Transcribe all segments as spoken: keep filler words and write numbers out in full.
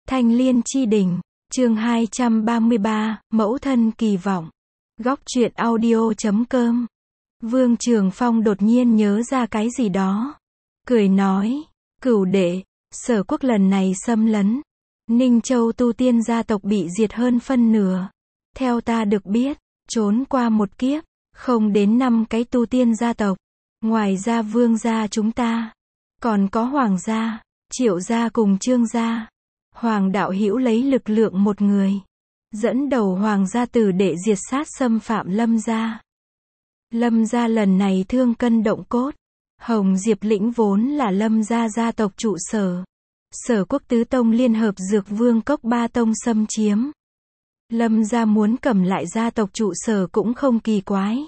Thanh Liên chi đỉnh, chương hai trăm ba mươi ba, mẫu thân kỳ vọng. Góc truyện audio chấm com. Vương Trường Phong đột nhiên nhớ ra cái gì đó. Cười nói, Cửu đệ, Sở Quốc lần này xâm lấn. Ninh Châu tu tiên gia tộc bị diệt hơn phân nửa. Theo ta được biết, trốn qua một kiếp, không đến năm cái tu tiên gia tộc. Ngoài ra Vương gia chúng ta, còn có Hoàng gia, Triệu gia cùng Trương gia. Hoàng đạo hữu lấy lực lượng một người, dẫn đầu Hoàng gia tử đệ diệt sát xâm phạm Lâm gia. Lâm gia lần này thương cân động cốt. Hồng Diệp lĩnh vốn là Lâm gia gia tộc trụ sở. Sở Quốc tứ tông liên hợp Dược Vương cốc ba tông xâm chiếm. Lâm gia muốn cầm lại gia tộc trụ sở cũng không kỳ quái.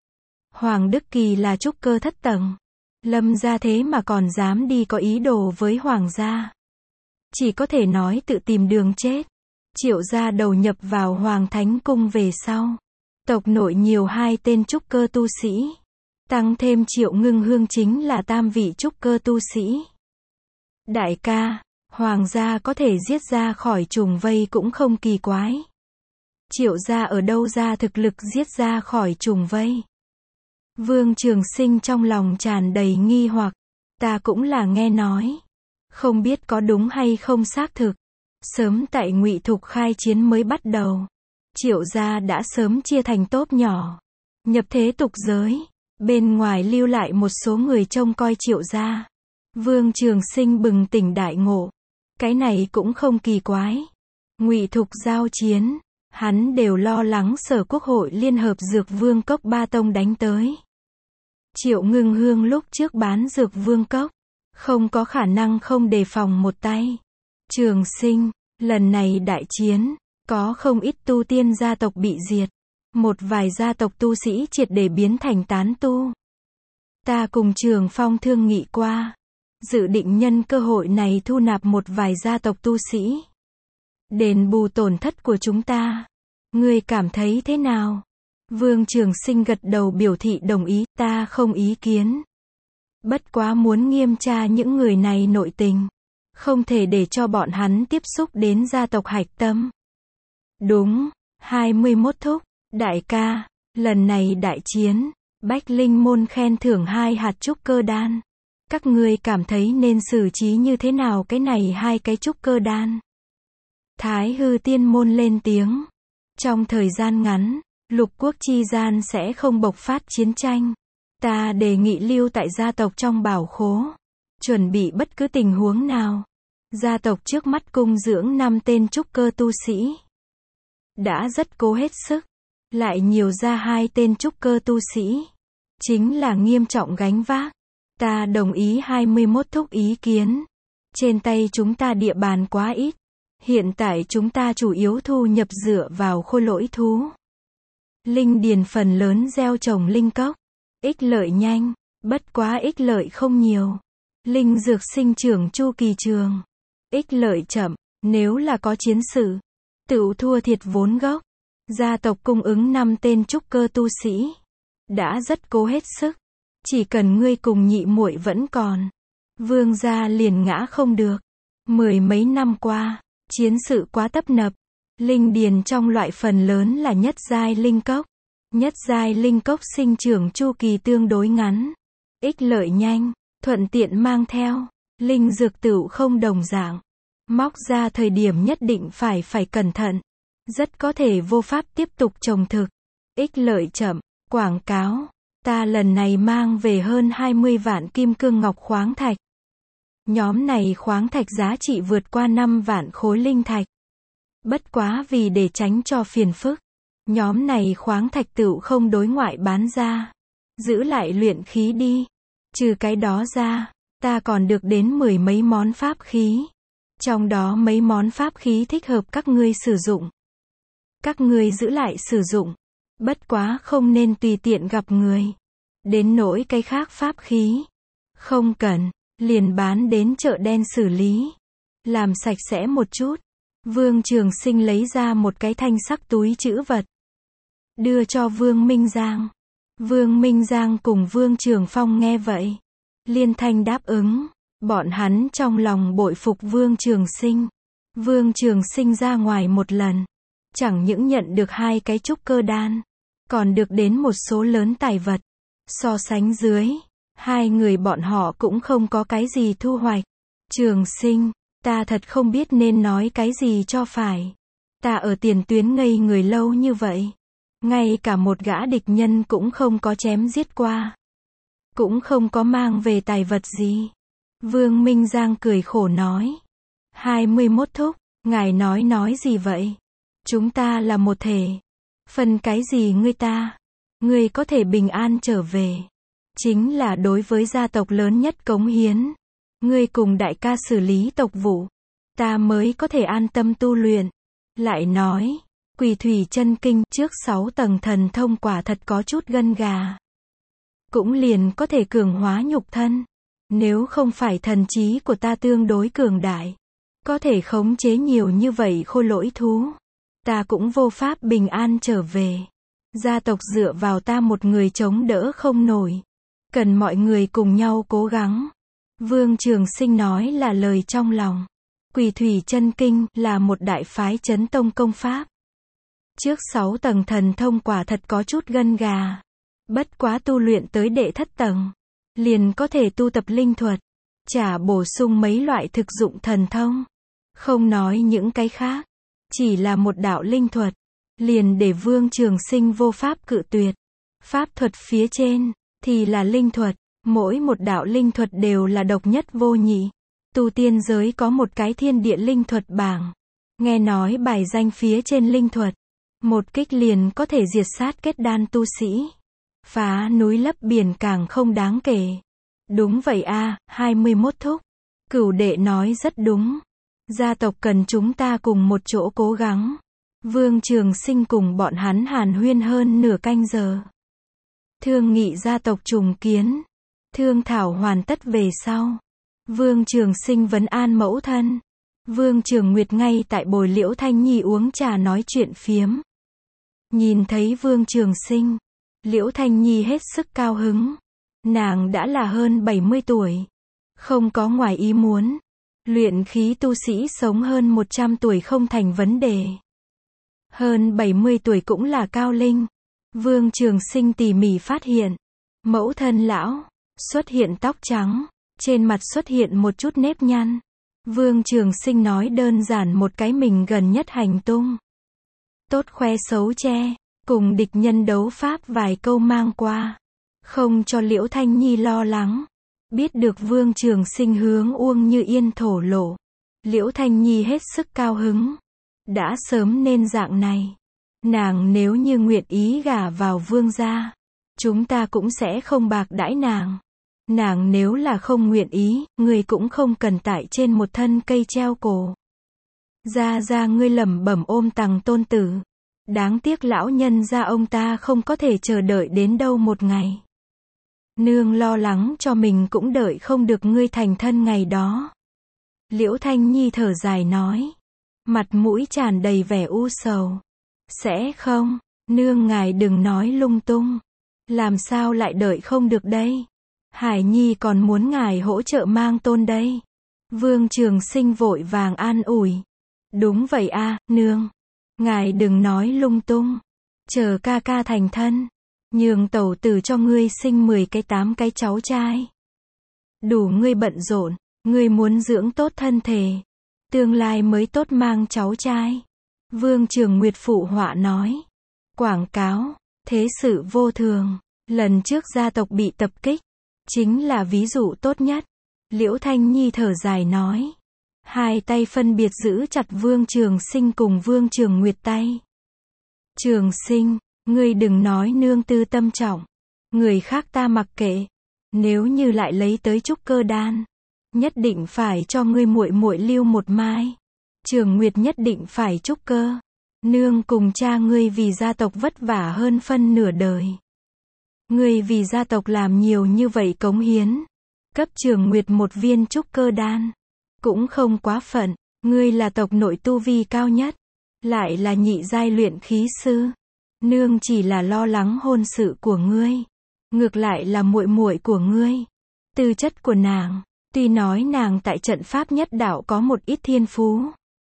Hoàng Đức Kỳ là trúc cơ thất tầng. Lâm gia thế mà còn dám đi có ý đồ với Hoàng gia. Chỉ có thể nói tự tìm đường chết. Triệu gia đầu nhập vào Hoàng Thánh Cung về sau. Tộc nội nhiều hai tên trúc cơ tu sĩ. Tăng thêm Triệu Ngưng Hương chính là tam vị trúc cơ tu sĩ. Đại ca, Hoàng gia có thể giết ra khỏi trùng vây cũng không kỳ quái. Triệu gia ở đâu ra thực lực giết ra khỏi trùng vây? Vương Trường Sinh trong lòng tràn đầy nghi hoặc. Ta cũng là nghe nói. Không biết có đúng hay không xác thực. Sớm tại Ngụy Thục khai chiến mới bắt đầu. Triệu gia đã sớm chia thành tốp nhỏ. Nhập thế tục giới. Bên ngoài lưu lại một số người trông coi Triệu gia. Vương Trường Sinh bừng tỉnh đại ngộ. Cái này cũng không kỳ quái. Ngụy Thục giao chiến. Hắn đều lo lắng Sở Quốc hội liên hợp Dược Vương cốc ba tông đánh tới. Triệu Ngưng Hương lúc trước bán Dược Vương cốc. Không có khả năng không đề phòng một tay. Trường Sinh, lần này đại chiến, có không ít tu tiên gia tộc bị diệt. Một vài gia tộc tu sĩ triệt để biến thành tán tu. Ta cùng Trường Phong thương nghị qua. Dự định nhân cơ hội này thu nạp một vài gia tộc tu sĩ. Đền bù tổn thất của chúng ta. Ngươi cảm thấy thế nào? Vương Trường Sinh gật đầu biểu thị đồng ý, ta không ý kiến. Bất quá muốn nghiêm tra những người này nội tình. Không thể để cho bọn hắn tiếp xúc đến gia tộc hạch tâm. Đúng, hai mươi mốt thúc, đại ca, lần này đại chiến, Bách Linh môn khen thưởng hai hạt trúc cơ đan. Các ngươi cảm thấy nên xử trí như thế nào cái này hai cái trúc cơ đan? Thái Hư Tiên môn lên tiếng. Trong thời gian ngắn, lục quốc chi gian sẽ không bộc phát chiến tranh. Ta đề nghị lưu tại gia tộc trong bảo khố. Chuẩn bị bất cứ tình huống nào. Gia tộc trước mắt cung dưỡng năm tên trúc cơ tu sĩ. Đã rất cố hết sức. Lại nhiều ra hai tên trúc cơ tu sĩ. Chính là nghiêm trọng gánh vác. Ta đồng ý hai mươi mốt thúc ý kiến. Trên tay chúng ta địa bàn quá ít. Hiện tại chúng ta chủ yếu thu nhập dựa vào khôi lỗi thú. Linh điền phần lớn gieo trồng linh cốc. Ích lợi nhanh, bất quá ích lợi không nhiều. Linh dược sinh trưởng chu kỳ trường. Ích lợi chậm, nếu là có chiến sự, tựu thua thiệt vốn gốc. Gia tộc cung ứng năm tên trúc cơ tu sĩ. Đã rất cố hết sức. Chỉ cần ngươi cùng nhị muội vẫn còn. Vương gia liền ngã không được. Mười mấy năm qua, chiến sự quá tấp nập. Linh điền trong loại phần lớn là nhất giai linh cốc. Nhất giai linh cốc sinh trưởng chu kỳ tương đối ngắn. Ích lợi nhanh, thuận tiện mang theo. Linh dược tựu không đồng dạng. Móc ra thời điểm nhất định phải phải cẩn thận. Rất có thể vô pháp tiếp tục trồng thực. Ích lợi chậm, quảng cáo. Ta lần này mang về hơn hai mươi vạn kim cương ngọc khoáng thạch. Nhóm này khoáng thạch giá trị vượt qua năm vạn khối linh thạch. Bất quá vì để tránh cho phiền phức. Nhóm này khoáng thạch tựu không đối ngoại bán ra. Giữ lại luyện khí đi. Trừ cái đó ra, ta còn được đến mười mấy món pháp khí. Trong đó mấy món pháp khí thích hợp các ngươi sử dụng. Các ngươi giữ lại sử dụng. Bất quá không nên tùy tiện gặp người. Đến nỗi cái khác pháp khí. Không cần, liền bán đến chợ đen xử lý. Làm sạch sẽ một chút. Vương Trường Sinh lấy ra một cái thanh sắc túi trữ vật. Đưa cho Vương Minh Giang. Vương Minh Giang cùng Vương Trường Phong nghe vậy. Liên thanh đáp ứng. Bọn hắn trong lòng bội phục Vương Trường Sinh. Vương Trường Sinh ra ngoài một lần, chẳng những nhận được hai cái trúc cơ đan, còn được đến một số lớn tài vật. So sánh dưới, hai người bọn họ cũng không có cái gì thu hoạch. Trường Sinh, ta thật không biết nên nói cái gì cho phải. Ta ở tiền tuyến ngây người lâu như vậy, ngay cả một gã địch nhân cũng không có chém giết qua, cũng không có mang về tài vật gì. Vương Minh Giang cười khổ nói. hai mươi mốt thúc, ngài nói nói gì vậy? Chúng ta là một thể. Phần cái gì ngươi ta? Ngươi có thể bình an trở về, chính là đối với gia tộc lớn nhất cống hiến. Ngươi cùng đại ca xử lý tộc vụ, ta mới có thể an tâm tu luyện. Lại nói, Quỷ Thủy Chân Kinh trước sáu tầng thần thông quả thật có chút gân gà. Cũng liền có thể cường hóa nhục thân. Nếu không phải thần trí của ta tương đối cường đại, có thể khống chế nhiều như vậy khôi lỗi thú, ta cũng vô pháp bình an trở về. Gia tộc dựa vào ta một người chống đỡ không nổi. Cần mọi người cùng nhau cố gắng. Vương Trường Sinh nói là lời trong lòng. Quỷ Thủy Chân Kinh là một đại phái chấn tông công pháp. Trước sáu tầng thần thông quả thật có chút gân gà. Bất quá tu luyện tới đệ thất tầng, liền có thể tu tập linh thuật, trả bổ sung mấy loại thực dụng thần thông. Không nói những cái khác, chỉ là một đạo linh thuật, liền để Vương Trường Sinh vô pháp cự tuyệt. Pháp thuật phía trên, thì là linh thuật, mỗi một đạo linh thuật đều là độc nhất vô nhị. Tu tiên giới có một cái thiên địa linh thuật bảng. Nghe nói bài danh phía trên linh thuật, một kích liền có thể diệt sát kết đan tu sĩ. Phá núi lấp biển càng không đáng kể. Đúng vậy a, hai mươi mốt thúc. Cửu đệ nói rất đúng. Gia tộc cần chúng ta cùng một chỗ cố gắng. Vương Trường Sinh cùng bọn hắn hàn huyên hơn nửa canh giờ. Thương nghị gia tộc trùng kiến. Thương thảo hoàn tất về sau, Vương Trường Sinh vấn an mẫu thân. Vương Trường Nguyệt ngay tại bồi Liễu Thanh Nhi uống trà nói chuyện phiếm. Nhìn thấy Vương Trường Sinh, Liễu Thanh Nhi hết sức cao hứng. Nàng đã là hơn bảy mươi tuổi. Không có ngoài ý muốn. Luyện khí tu sĩ sống hơn một trăm tuổi không thành vấn đề. Hơn bảy mươi tuổi cũng là cao linh. Vương Trường Sinh tỉ mỉ phát hiện. Mẫu thân lão, xuất hiện tóc trắng. Trên mặt xuất hiện một chút nếp nhăn. Vương Trường Sinh nói đơn giản một cái mình gần nhất hành tung. Tốt khoe xấu che. Cùng địch nhân đấu pháp vài câu mang qua. Không cho Liễu Thanh Nhi lo lắng. Biết được Vương Trường Sinh hướng Uông Như Yên thổ lộ. Liễu Thanh Nhi hết sức cao hứng. Đã sớm nên dạng này. Nàng nếu như nguyện ý gả vào Vương gia, chúng ta cũng sẽ không bạc đãi nàng. Nàng nếu là không nguyện ý, người cũng không cần tại trên một thân cây treo cổ. Gia gia ngươi lẩm bẩm ôm tằng tôn tử. Đáng tiếc lão nhân gia ông ta không có thể chờ đợi đến đâu một ngày. Nương lo lắng cho mình cũng đợi không được ngươi thành thân ngày đó. Liễu Thanh Nhi thở dài nói. Mặt mũi tràn đầy vẻ u sầu. Sẽ không, nương ngài đừng nói lung tung. Làm sao lại đợi không được đây? Hải Nhi còn muốn ngài hỗ trợ mang tôn đây. Vương Trường Sinh vội vàng an ủi. Đúng vậy a, nương. Ngài đừng nói lung tung. Chờ ca ca thành thân, nhường tẩu tử cho ngươi sinh mười cái tám cái cháu trai. Đủ ngươi bận rộn, ngươi muốn dưỡng tốt thân thể. Tương lai mới tốt mang cháu trai. Vương Trường Nguyệt phụ họa nói. Quảng cáo, thế sự vô thường. Lần trước gia tộc bị tập kích, chính là ví dụ tốt nhất. Liễu Thanh Nhi thở dài nói. Hai tay phân biệt giữ chặt Vương Trường Sinh cùng Vương Trường Nguyệt tay. Trường Sinh, ngươi đừng nói nương tư tâm trọng. Người khác ta mặc kệ. Nếu như lại lấy tới trúc cơ đan, nhất định phải cho ngươi muội muội lưu một mai. Trường Nguyệt nhất định phải trúc cơ. Nương cùng cha ngươi vì gia tộc vất vả hơn phân nửa đời. Ngươi vì gia tộc làm nhiều như vậy cống hiến. Cấp Trường Nguyệt một viên trúc cơ đan. Cũng không quá phận. Ngươi là tộc nội tu vi cao nhất. Lại là nhị giai luyện khí sư. Nương chỉ là lo lắng hôn sự của ngươi. Ngược lại là muội muội của ngươi. Tư chất của nàng. Tuy nói nàng tại trận pháp nhất đạo có một ít thiên phú.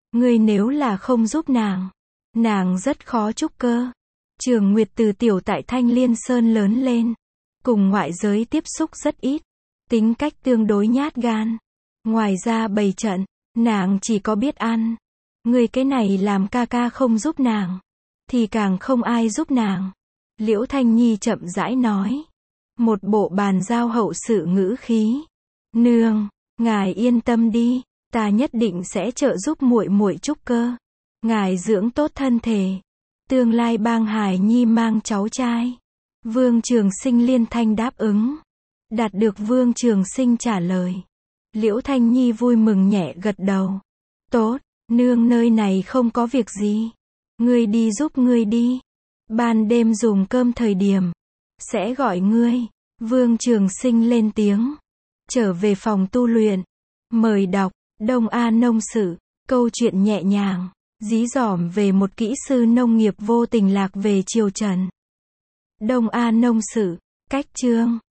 Ngươi nếu là không giúp nàng, nàng rất khó trúc cơ. Trường Nguyệt từ tiểu tại Thanh Liên Sơn lớn lên, cùng ngoại giới tiếp xúc rất ít, tính cách tương đối nhát gan. Ngoài ra bày trận, nàng chỉ có biết ăn. Ngươi cái này làm ca ca không giúp nàng, thì càng không ai giúp nàng. Liễu Thanh Nhi chậm rãi nói, một bộ bàn giao hậu sự ngữ khí. Nương, ngài yên tâm đi, ta nhất định sẽ trợ giúp muội muội trúc cơ. Ngài dưỡng tốt thân thể, tương lai bang Hải Nhi mang cháu trai. Vương Trường Sinh liên thanh đáp ứng. Đạt được Vương Trường Sinh trả lời, Liễu Thanh Nhi vui mừng nhẹ gật đầu. Tốt, nương nơi này không có việc gì. Ngươi đi giúp ngươi đi. Ban đêm dùng cơm thời điểm, sẽ gọi ngươi. Vương Trường Sinh lên tiếng. Trở về phòng tu luyện. Mời đọc, Đông A Nông Sự. Câu chuyện nhẹ nhàng, dí dỏm về một kỹ sư nông nghiệp vô tình lạc về triều Trần. Đông A Nông Sự. Cách chương